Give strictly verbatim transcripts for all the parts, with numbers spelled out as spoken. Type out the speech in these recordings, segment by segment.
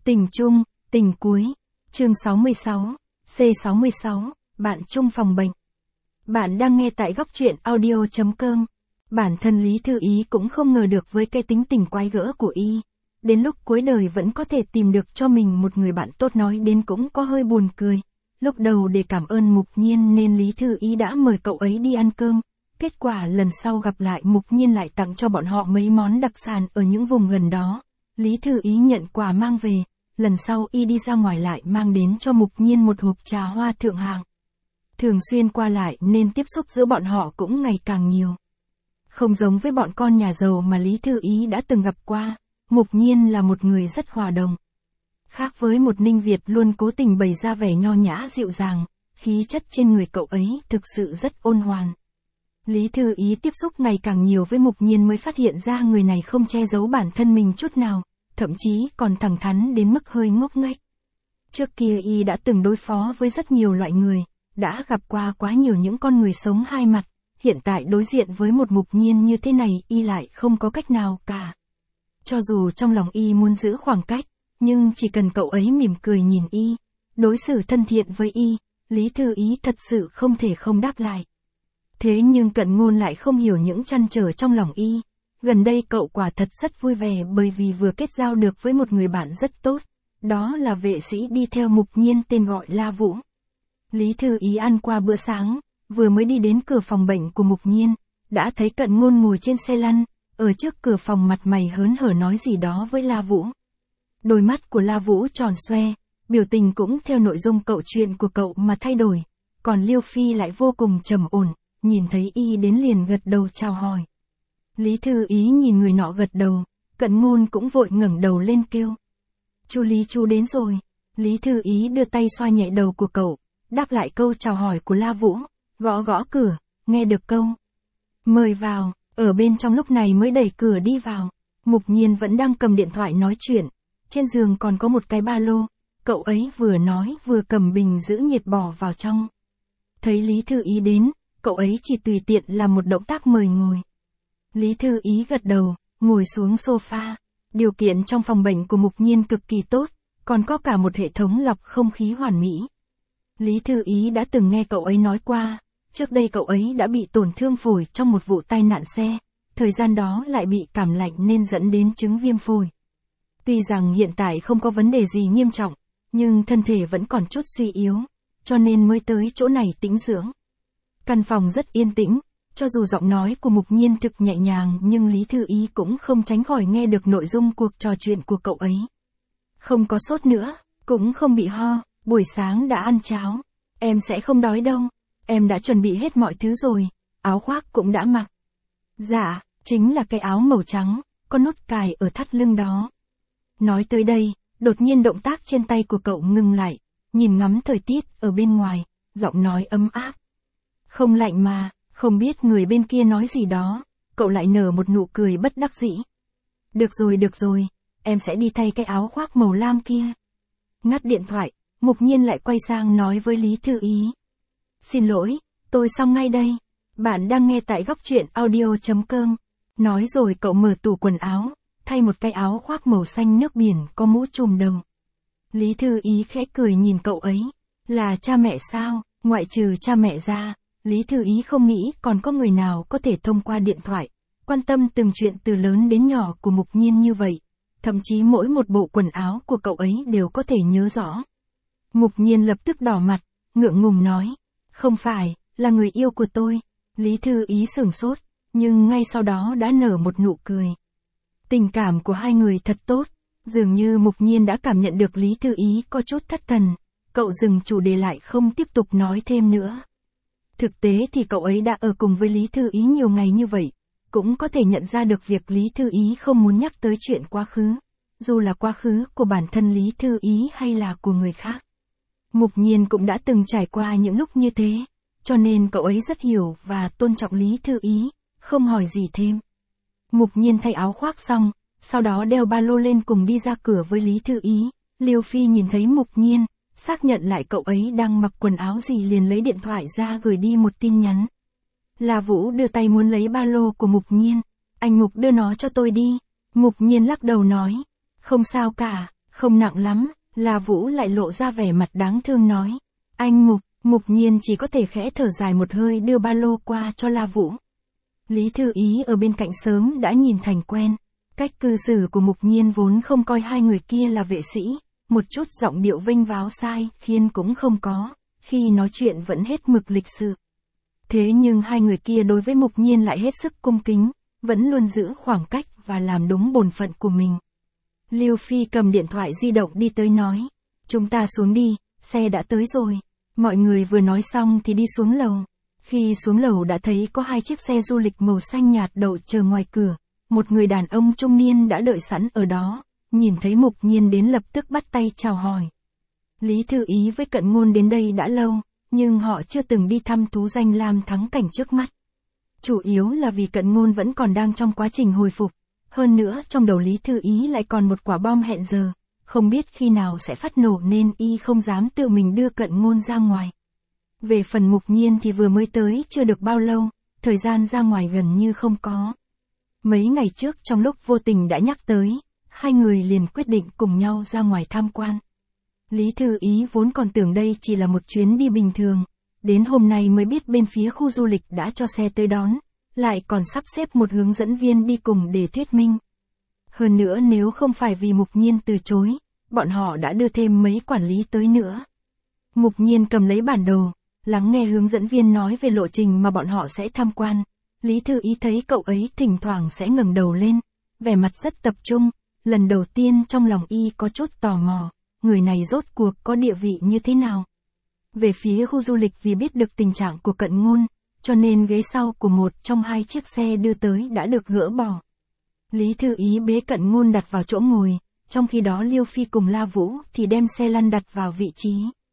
Tình chung, tình cuối. Chương sáu mươi sáu, C sáu mươi sáu, bạn chung phòng bệnh. Bạn đang nghe tại góc truyện audio chấm com. Bản thân Lý Thư Ý cũng không ngờ được với cái tính tình quái gở của y. Đến lúc cuối đời vẫn có thể tìm được cho mình một người bạn tốt, nói đến cũng có hơi buồn cười. Lúc đầu để cảm ơn Mục Nhiên nên Lý Thư Ý đã mời cậu ấy đi ăn cơm. Kết quả lần sau gặp lại Mục Nhiên lại tặng cho bọn họ mấy món đặc sản ở những vùng gần đó. Lý Thư Ý nhận quà mang về. Lần sau y đi ra ngoài lại mang đến cho Mục Nhiên một hộp trà hoa thượng hạng. Thường xuyên qua lại nên tiếp xúc giữa bọn họ cũng ngày càng nhiều. Không giống với bọn con nhà giàu mà Lý Thư Ý đã từng gặp qua, Mục Nhiên là một người rất hòa đồng. Khác với một Ninh Việt luôn cố tình bày ra vẻ nho nhã dịu dàng, khí chất trên người cậu ấy thực sự rất ôn hoàn. Lý Thư Ý tiếp xúc ngày càng nhiều với Mục Nhiên mới phát hiện ra người này không che giấu bản thân mình chút nào, thậm chí còn thẳng thắn đến mức hơi ngốc nghếch. Trước kia y đã từng đối phó với rất nhiều loại người, đã gặp qua quá nhiều những con người sống hai mặt, hiện tại đối diện với một Mục Nhiên như thế này y lại không có cách nào cả. Cho dù trong lòng y muốn giữ khoảng cách, nhưng chỉ cần cậu ấy mỉm cười nhìn y, đối xử thân thiện với y, Lý Thư Ý thật sự không thể không đáp lại. Thế nhưng Cận Ngôn lại không hiểu những trăn trở trong lòng y. Gần đây cậu quả thật rất vui vẻ bởi vì vừa kết giao được với một người bạn rất tốt, đó là vệ sĩ đi theo Mục Nhiên tên gọi La Vũ. Lý Thư Ý ăn qua bữa sáng, vừa mới đi đến cửa phòng bệnh của Mục Nhiên, đã thấy Cận Ngôn ngồi trên xe lăn, ở trước cửa phòng mặt mày hớn hở nói gì đó với La Vũ. Đôi mắt của La Vũ tròn xoe, biểu tình cũng theo nội dung câu chuyện của cậu mà thay đổi, còn Liêu Phi lại vô cùng trầm ổn, nhìn thấy y đến liền gật đầu chào hỏi. Lý Thư Ý nhìn người nọ gật đầu, Cận Ngôn cũng vội ngẩng đầu lên kêu. Chú Lý chú đến rồi. Lý Thư Ý đưa tay xoa nhẹ đầu của cậu, đáp lại câu chào hỏi của La Vũ, gõ gõ cửa, nghe được câu mời vào, ở bên trong lúc này mới đẩy cửa đi vào. Mục Nhiên vẫn đang cầm điện thoại nói chuyện, trên giường còn có một cái ba lô, cậu ấy vừa nói vừa cầm bình giữ nhiệt bỏ vào trong. Thấy Lý Thư Ý đến, cậu ấy chỉ tùy tiện làm một động tác mời ngồi. Lý Thư Ý gật đầu, ngồi xuống sofa. Điều kiện trong phòng bệnh của Mục Nhiên cực kỳ tốt, còn có cả một hệ thống lọc không khí hoàn mỹ. Lý Thư Ý đã từng nghe cậu ấy nói qua, trước đây cậu ấy đã bị tổn thương phổi trong một vụ tai nạn xe, thời gian đó lại bị cảm lạnh nên dẫn đến chứng viêm phổi. Tuy rằng hiện tại không có vấn đề gì nghiêm trọng, nhưng thân thể vẫn còn chút suy yếu, cho nên mới tới chỗ này tĩnh dưỡng. Căn phòng rất yên tĩnh. Cho dù giọng nói của Mục Nhiên thực nhẹ nhàng nhưng Lý Thư Ý cũng không tránh khỏi nghe được nội dung cuộc trò chuyện của cậu ấy. Không có sốt nữa, cũng không bị ho, buổi sáng đã ăn cháo. Em sẽ không đói đâu, em đã chuẩn bị hết mọi thứ rồi, áo khoác cũng đã mặc. Dạ, chính là cái áo màu trắng, có nút cài ở thắt lưng đó. Nói tới đây, đột nhiên động tác trên tay của cậu ngừng lại, nhìn ngắm thời tiết ở bên ngoài, giọng nói ấm áp. Không lạnh mà. Không biết người bên kia nói gì đó, cậu lại nở một nụ cười bất đắc dĩ. Được rồi được rồi, em sẽ đi thay cái áo khoác màu lam kia. Ngắt điện thoại, Mục Nhiên lại quay sang nói với Lý Thư Ý. Xin lỗi, tôi xong ngay đây. Bạn đang nghe tại góc truyện audio chấm com. Nói rồi cậu mở tủ quần áo, thay một cái áo khoác màu xanh nước biển có mũ trùm đầu. Lý Thư Ý khẽ cười nhìn cậu ấy. Là cha mẹ sao, ngoại trừ cha mẹ ra. Lý Thư Ý không nghĩ còn có người nào có thể thông qua điện thoại, quan tâm từng chuyện từ lớn đến nhỏ của Mục Nhiên như vậy. Thậm chí mỗi một bộ quần áo của cậu ấy đều có thể nhớ rõ. Mục Nhiên lập tức đỏ mặt, ngượng ngùng nói. Không phải, là người yêu của tôi. Lý Thư Ý sửng sốt, nhưng ngay sau đó đã nở một nụ cười. Tình cảm của hai người thật tốt, dường như Mục Nhiên đã cảm nhận được Lý Thư Ý có chút thất thần. Cậu dừng chủ đề lại không tiếp tục nói thêm nữa. Thực tế thì cậu ấy đã ở cùng với Lý Thư Ý nhiều ngày như vậy, cũng có thể nhận ra được việc Lý Thư Ý không muốn nhắc tới chuyện quá khứ, dù là quá khứ của bản thân Lý Thư Ý hay là của người khác. Mục Nhiên cũng đã từng trải qua những lúc như thế, cho nên cậu ấy rất hiểu và tôn trọng Lý Thư Ý, không hỏi gì thêm. Mục Nhiên thay áo khoác xong, sau đó đeo ba lô lên cùng đi ra cửa với Lý Thư Ý. Liêu Phi nhìn thấy Mục Nhiên, xác nhận lại cậu ấy đang mặc quần áo gì liền lấy điện thoại ra gửi đi một tin nhắn. La Vũ đưa tay muốn lấy ba lô của Mục Nhiên. Anh Mục đưa nó cho tôi đi. Mục Nhiên lắc đầu nói. Không sao cả, Không nặng lắm, La Vũ lại lộ ra vẻ mặt đáng thương nói. Anh Mục, Mục Nhiên chỉ có thể khẽ thở dài một hơi đưa ba lô qua cho La Vũ. Lý Thư Ý ở bên cạnh sớm đã nhìn thành quen. Cách cư xử của Mục Nhiên vốn không coi hai người kia là vệ sĩ, một chút giọng điệu vênh váo sai khiến cũng không có, khi nói chuyện vẫn hết mực lịch sự. Thế nhưng hai người kia đối với Mục Nhiên lại hết sức cung kính, vẫn luôn giữ khoảng cách và làm đúng bổn phận của mình. Lưu Phi cầm điện thoại di động đi tới nói, chúng ta xuống đi, xe đã tới rồi. Mọi người vừa nói xong thì đi xuống lầu. Khi xuống lầu đã thấy có hai chiếc xe du lịch màu xanh nhạt đậu chờ ngoài cửa. Một người đàn ông trung niên đã đợi sẵn ở đó, nhìn thấy Mục Nhiên đến lập tức bắt tay chào hỏi. Lý Thư Ý với Cận Ngôn đến đây đã lâu, nhưng họ chưa từng đi thăm thú danh lam thắng cảnh trước mắt. Chủ yếu là vì Cận Ngôn vẫn còn đang trong quá trình hồi phục. Hơn nữa trong đầu Lý Thư Ý lại còn một quả bom hẹn giờ, không biết khi nào sẽ phát nổ nên y không dám tự mình đưa Cận Ngôn ra ngoài. Về phần Mục Nhiên thì vừa mới tới chưa được bao lâu, thời gian ra ngoài gần như không có. Mấy ngày trước trong lúc vô tình đã nhắc tới, hai người liền quyết định cùng nhau ra ngoài tham quan. Lý Thư Ý vốn còn tưởng đây chỉ là một chuyến đi bình thường, đến hôm nay mới biết bên phía khu du lịch đã cho xe tới đón, lại còn sắp xếp một hướng dẫn viên đi cùng để thuyết minh. Hơn nữa nếu không phải vì Mục Nhiên từ chối, bọn họ đã đưa thêm mấy quản lý tới nữa. Mục Nhiên cầm lấy bản đồ, lắng nghe hướng dẫn viên nói về lộ trình mà bọn họ sẽ tham quan. Lý Thư Ý thấy cậu ấy thỉnh thoảng sẽ ngẩng đầu lên, vẻ mặt rất tập trung, lần đầu tiên trong lòng y có chút tò mò, người này rốt cuộc có địa vị như thế nào. Về phía khu du lịch vì biết được tình trạng của Cận Ngôn, cho nên ghế sau của một trong hai chiếc xe đưa tới đã được gỡ bỏ. Lý Thư Ý bế Cận Ngôn đặt vào chỗ ngồi, trong khi đó Liêu Phi cùng La Vũ thì đem xe lăn đặt vào vị trí.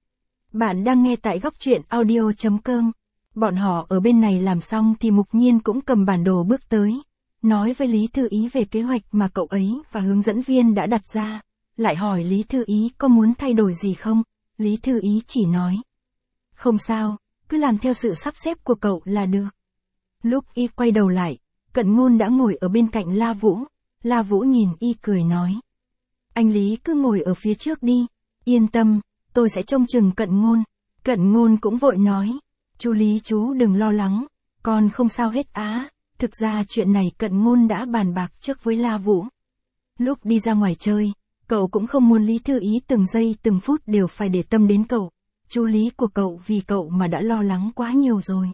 Bạn đang nghe tại góc truyện audio chấm com. Bọn họ ở bên này làm xong thì Mục Nhiên cũng cầm bản đồ bước tới, nói với Lý Thư Ý về kế hoạch mà cậu ấy và hướng dẫn viên đã đặt ra, lại hỏi Lý Thư Ý có muốn thay đổi gì không. Lý Thư Ý chỉ nói, không sao, cứ làm theo sự sắp xếp của cậu là được. Lúc y quay đầu lại, Cận Ngôn đã ngồi ở bên cạnh La Vũ. La Vũ nhìn y cười nói, anh Lý cứ ngồi ở phía trước đi, yên tâm, tôi sẽ trông chừng Cận Ngôn. Cận Ngôn cũng vội nói, chú Lý chú đừng lo lắng, con không sao hết á. Thực ra chuyện này Cận Ngôn đã bàn bạc trước với La Vũ. Lúc đi ra ngoài chơi, cậu cũng không muốn Lý Thư Ý từng giây từng phút đều phải để tâm đến cậu. Chú Lý của cậu vì cậu mà đã lo lắng quá nhiều rồi.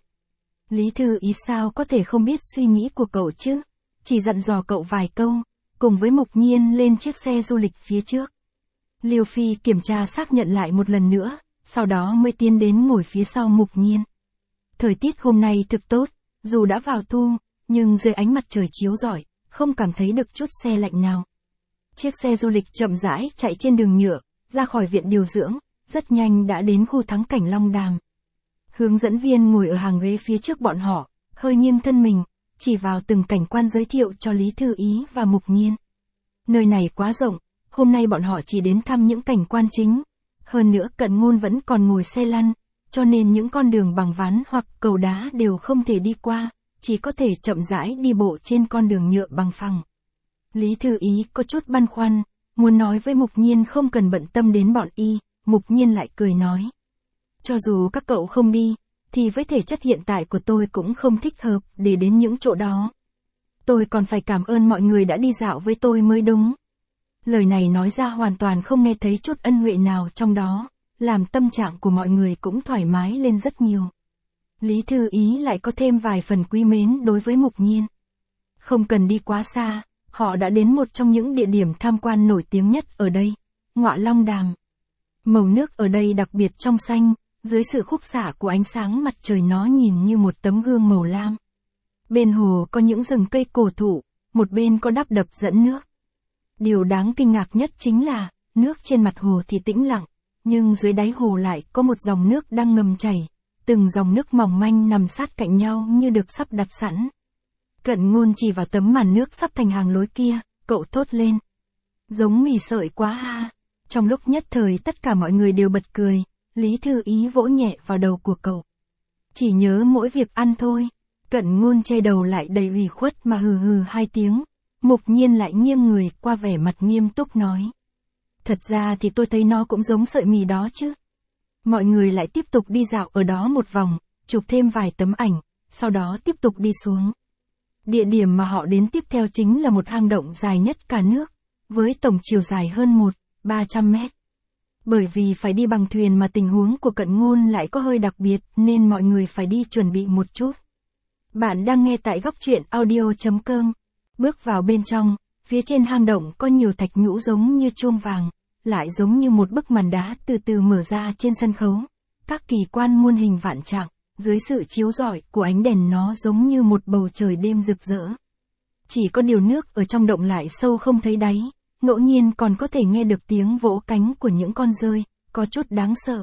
Lý Thư Ý sao có thể không biết suy nghĩ của cậu chứ, chỉ dặn dò cậu vài câu, cùng với Mục Nhiên lên chiếc xe du lịch phía trước. Liêu Phi kiểm tra xác nhận lại một lần nữa, sau đó mới tiến đến ngồi phía sau Mục Nhiên. Thời tiết hôm nay thực tốt, dù đã vào thu, nhưng dưới ánh mặt trời chiếu rọi, không cảm thấy được chút se lạnh nào. Chiếc xe du lịch chậm rãi chạy trên đường nhựa, ra khỏi viện điều dưỡng, rất nhanh đã đến khu thắng cảnh Long Đàm. Hướng dẫn viên ngồi ở hàng ghế phía trước bọn họ, hơi nghiêng thân mình, chỉ vào từng cảnh quan giới thiệu cho Lý Thư Ý và Mục Nhiên. Nơi này quá rộng, hôm nay bọn họ chỉ đến thăm những cảnh quan chính. Hơn nữa Cận Ngôn vẫn còn ngồi xe lăn, cho nên những con đường bằng ván hoặc cầu đá đều không thể đi qua, chỉ có thể chậm rãi đi bộ trên con đường nhựa bằng phẳng. Lý Thư Ý có chút băn khoăn, muốn nói với Mục Nhiên không cần bận tâm đến bọn y. Mục Nhiên lại cười nói, cho dù các cậu không đi, thì với thể chất hiện tại của tôi cũng không thích hợp để đến những chỗ đó. Tôi còn phải cảm ơn mọi người đã đi dạo với tôi mới đúng. Lời này nói ra hoàn toàn không nghe thấy chút ân huệ nào trong đó, làm tâm trạng của mọi người cũng thoải mái lên rất nhiều. Lý Thư Ý lại có thêm vài phần quý mến đối với Mục Nhiên. Không cần đi quá xa, họ đã đến một trong những địa điểm tham quan nổi tiếng nhất ở đây, Ngọa Long Đàm. Màu nước ở đây đặc biệt trong xanh, dưới sự khúc xạ của ánh sáng mặt trời nó nhìn như một tấm gương màu lam. Bên hồ có những rừng cây cổ thụ, một bên có đắp đập dẫn nước. Điều đáng kinh ngạc nhất chính là, nước trên mặt hồ thì tĩnh lặng, nhưng dưới đáy hồ lại có một dòng nước đang ngầm chảy, từng dòng nước mỏng manh nằm sát cạnh nhau như được sắp đặt sẵn. Cận Ngôn chỉ vào tấm màn nước sắp thành hàng lối kia, cậu thốt lên. Giống mì sợi quá ha. Trong lúc nhất thời tất cả mọi người đều bật cười, Lý Thư Ý vỗ nhẹ vào đầu của cậu. Chỉ nhớ mỗi việc ăn thôi. Cận Ngôn che đầu lại đầy ủy khuất mà hừ hừ hai tiếng. Mục Nhiên lại nghiêng người qua vẻ mặt nghiêm túc nói. Thật ra thì tôi thấy nó cũng giống sợi mì đó chứ. Mọi người lại tiếp tục đi dạo ở đó một vòng, chụp thêm vài tấm ảnh, sau đó tiếp tục đi xuống. Địa điểm mà họ đến tiếp theo chính là một hang động dài nhất cả nước, với tổng chiều dài hơn một nghìn ba trăm mét. Bởi vì phải đi bằng thuyền mà tình huống của Cận Ngôn lại có hơi đặc biệt nên mọi người phải đi chuẩn bị một chút. Bạn đang nghe tại góc truyện audio chấm com. Bước vào bên trong, phía trên hang động có nhiều thạch nhũ giống như chuông vàng, lại giống như một bức màn đá từ từ mở ra trên sân khấu. Các kỳ quan muôn hình vạn trạng, dưới sự chiếu rọi của ánh đèn nó giống như một bầu trời đêm rực rỡ. Chỉ có điều nước ở trong động lại sâu không thấy đáy, ngẫu nhiên còn có thể nghe được tiếng vỗ cánh của những con dơi, có chút đáng sợ.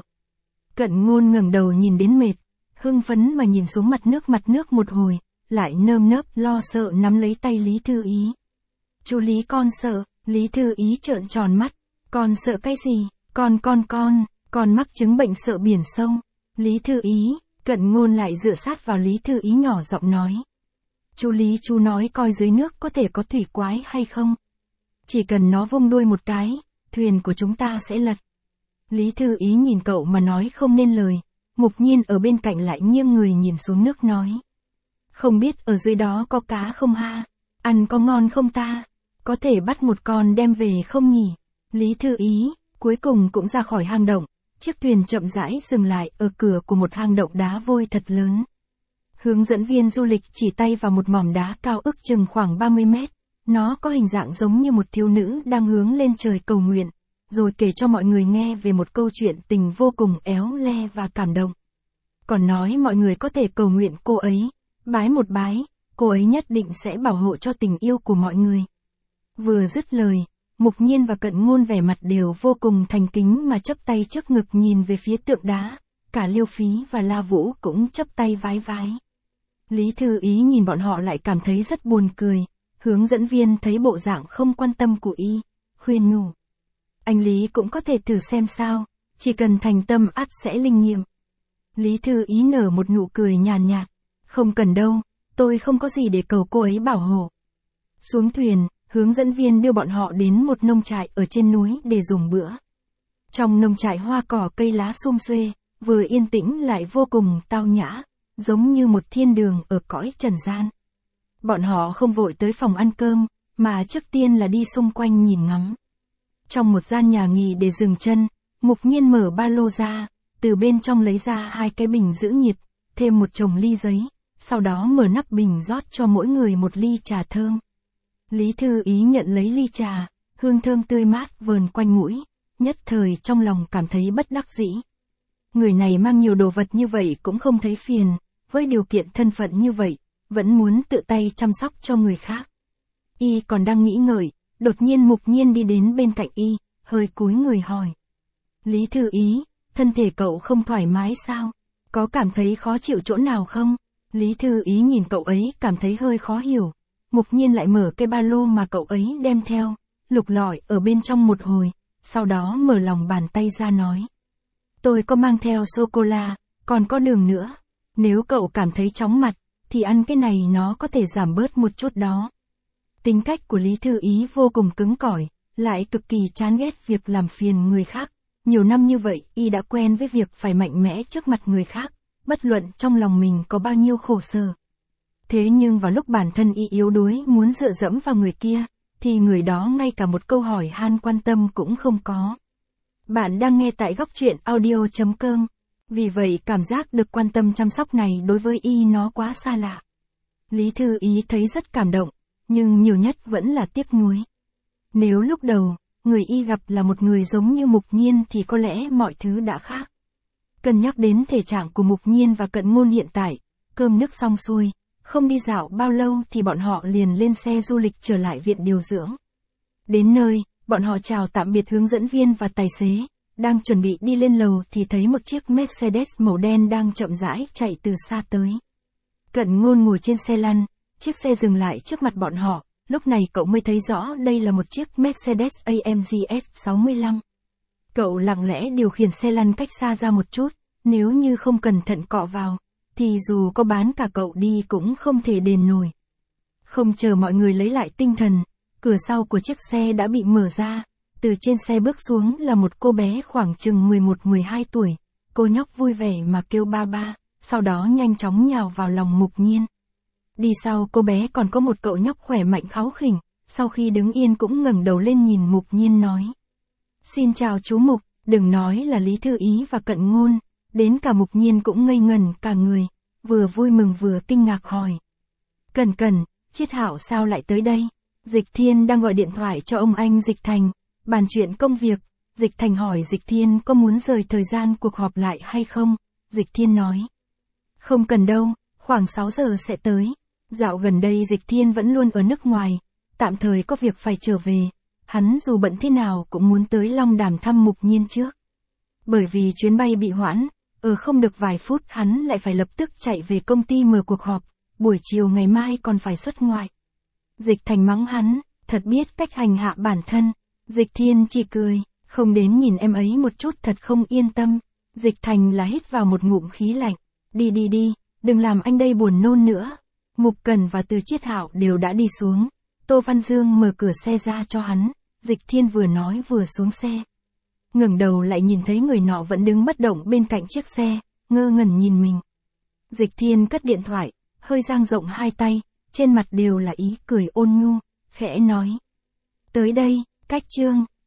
Cận Ngôn ngẩng đầu nhìn đến mệt, hưng phấn mà nhìn xuống mặt nước mặt nước một hồi, lại nơm nớp lo sợ nắm lấy tay Lý Thư Ý. Chú Lý con sợ, Lý Thư Ý trợn tròn mắt, con sợ cái gì, con con con, con mắc chứng bệnh sợ biển sông. Lý Thư Ý, Cận Ngôn lại dựa sát vào Lý Thư Ý nhỏ giọng nói. Chú Lý chú nói coi dưới nước có thể có thủy quái hay không? Chỉ cần nó vung đuôi một cái, thuyền của chúng ta sẽ lật. Lý Thư Ý nhìn cậu mà nói không nên lời, Mục Nhiên ở bên cạnh lại nghiêng người nhìn xuống nước nói. Không biết ở dưới đó có cá không ha? Ăn có ngon không ta? Có thể bắt một con đem về không nhỉ? Lý Thư Ý, cuối cùng cũng ra khỏi hang động, chiếc thuyền chậm rãi dừng lại ở cửa của một hang động đá vôi thật lớn. Hướng dẫn viên du lịch chỉ tay vào một mỏm đá cao ước chừng khoảng ba mươi mét. Nó có hình dạng giống như một thiếu nữ đang hướng lên trời cầu nguyện, rồi kể cho mọi người nghe về một câu chuyện tình vô cùng éo le và cảm động. Còn nói mọi người có thể cầu nguyện cô ấy, bái một bái, cô ấy nhất định sẽ bảo hộ cho tình yêu của mọi người. Vừa dứt lời, Mục Nhiên và Cận Ngôn vẻ mặt đều vô cùng thành kính mà chắp tay trước ngực nhìn về phía tượng đá, cả Liêu Phí và La Vũ cũng chắp tay vái vái. Lý Thư Ý nhìn bọn họ lại cảm thấy rất buồn cười. Hướng dẫn viên thấy bộ dạng không quan tâm của y, khuyên nhủ. Anh Lý cũng có thể thử xem sao, chỉ cần thành tâm ắt sẽ linh nghiệm. Lý Thư Ý nở một nụ cười nhàn nhạt, không cần đâu, tôi không có gì để cầu cô ấy bảo hộ. Xuống thuyền, hướng dẫn viên đưa bọn họ đến một nông trại ở trên núi để dùng bữa. Trong nông trại hoa cỏ cây lá sum xuê, vừa yên tĩnh lại vô cùng tao nhã, giống như một thiên đường ở cõi trần gian. Bọn họ không vội tới phòng ăn cơm, mà trước tiên là đi xung quanh nhìn ngắm. Trong một gian nhà nghỉ để dừng chân, Mục Nhiên mở ba lô ra, từ bên trong lấy ra hai cái bình giữ nhiệt, thêm một chồng ly giấy, sau đó mở nắp bình rót cho mỗi người một ly trà thơm. Lý Thư Ý nhận lấy ly trà, hương thơm tươi mát vờn quanh mũi, nhất thời trong lòng cảm thấy bất đắc dĩ. Người này mang nhiều đồ vật như vậy cũng không thấy phiền, với điều kiện thân phận như vậy, vẫn muốn tự tay chăm sóc cho người khác. Y còn đang nghĩ ngợi, đột nhiên Mục Nhiên đi đến bên cạnh y, hơi cúi người hỏi. Lý Thư Ý, thân thể cậu không thoải mái sao? Có cảm thấy khó chịu chỗ nào không? Lý Thư Ý nhìn cậu ấy cảm thấy hơi khó hiểu. Mục Nhiên lại mở cái ba lô mà cậu ấy đem theo, lục lọi ở bên trong một hồi, sau đó mở lòng bàn tay ra nói. Tôi có mang theo sô-cô-la, còn có đường nữa. Nếu cậu cảm thấy chóng mặt, thì ăn cái này nó có thể giảm bớt một chút đó. Tính cách của Lý Thư Ý vô cùng cứng cỏi, lại cực kỳ chán ghét việc làm phiền người khác. Nhiều năm như vậy, y đã quen với việc phải mạnh mẽ trước mặt người khác, bất luận trong lòng mình có bao nhiêu khổ sở. Thế nhưng vào lúc bản thân y yếu đuối muốn dựa dẫm vào người kia, thì người đó ngay cả một câu hỏi han quan tâm cũng không có. Bạn đang nghe tại góc truyện audio chấm com. Vì vậy cảm giác được quan tâm chăm sóc này đối với y nó quá xa lạ. Lý Thư Ý thấy rất cảm động, nhưng nhiều nhất vẫn là tiếc nuối. Nếu lúc đầu, người y gặp là một người giống như Mục Nhiên thì có lẽ mọi thứ đã khác. Cân nhắc đến thể trạng của Mục Nhiên và Cận Ngôn hiện tại, cơm nước xong xuôi, không đi dạo bao lâu thì bọn họ liền lên xe du lịch trở lại viện điều dưỡng. Đến nơi, bọn họ chào tạm biệt hướng dẫn viên và tài xế, đang chuẩn bị đi lên lầu thì thấy một chiếc Mercedes màu đen đang chậm rãi chạy từ xa tới. Cận Ngôn ngồi trên xe lăn, chiếc xe dừng lại trước mặt bọn họ, lúc này cậu mới thấy rõ đây là một chiếc Mercedes a em giê ét sáu mươi lăm. Cậu lặng lẽ điều khiển xe lăn cách xa ra một chút, nếu như không cẩn thận cọ vào, thì dù có bán cả cậu đi cũng không thể đền nổi. Không chờ mọi người lấy lại tinh thần, cửa sau của chiếc xe đã bị mở ra, Từ trên xe bước xuống là một cô bé khoảng chừng mười một mười hai tuổi. Cô nhóc vui vẻ mà kêu ba ba, sau đó nhanh chóng nhào vào lòng Mục Nhiên. Đi sau cô bé còn có một cậu nhóc khỏe mạnh kháu khỉnh, sau khi đứng yên cũng ngẩng đầu lên nhìn Mục Nhiên nói. Xin chào chú Mục, đừng nói là Lý Thư Ý và Cận Ngôn, đến cả Mục Nhiên cũng ngây ngẩn cả người, vừa vui mừng vừa kinh ngạc hỏi. Cẩn Cẩn, Chiết Hạo sao lại tới đây? Dịch Thiên đang gọi điện thoại cho ông anh Dịch Thành, bàn chuyện công việc. Dịch Thành hỏi Dịch Thiên có muốn rời thời gian cuộc họp lại hay không? Dịch Thiên nói. Không cần đâu, khoảng sáu giờ sẽ tới. Dạo gần đây Dịch Thiên vẫn luôn ở nước ngoài, tạm thời có việc phải trở về. Hắn dù bận thế nào cũng muốn tới Long Đàm thăm Mục Nhiên trước. Bởi vì chuyến bay bị hoãn, ở không được vài phút hắn lại phải lập tức chạy về công ty mở cuộc họp, buổi chiều ngày mai còn phải xuất ngoại. Dịch Thành mắng hắn, thật biết cách hành hạ bản thân. Dịch Thiên chỉ cười, không đến nhìn em ấy một chút thật không yên tâm. Dịch Thành là hít vào một ngụm khí lạnh. Đi đi đi, đừng làm anh đây buồn nôn nữa. Mục Cần và Từ Chiết Hạo đều đã đi xuống. Tô Văn Dương mở cửa xe ra cho hắn. Dịch Thiên vừa nói vừa xuống xe. Ngẩng đầu lại nhìn thấy người nọ vẫn đứng bất động bên cạnh chiếc xe, ngơ ngẩn nhìn mình. Dịch Thiên cất điện thoại, hơi dang rộng hai tay, trên mặt đều là ý cười ôn nhu, khẽ nói. Tới đây, cách chương.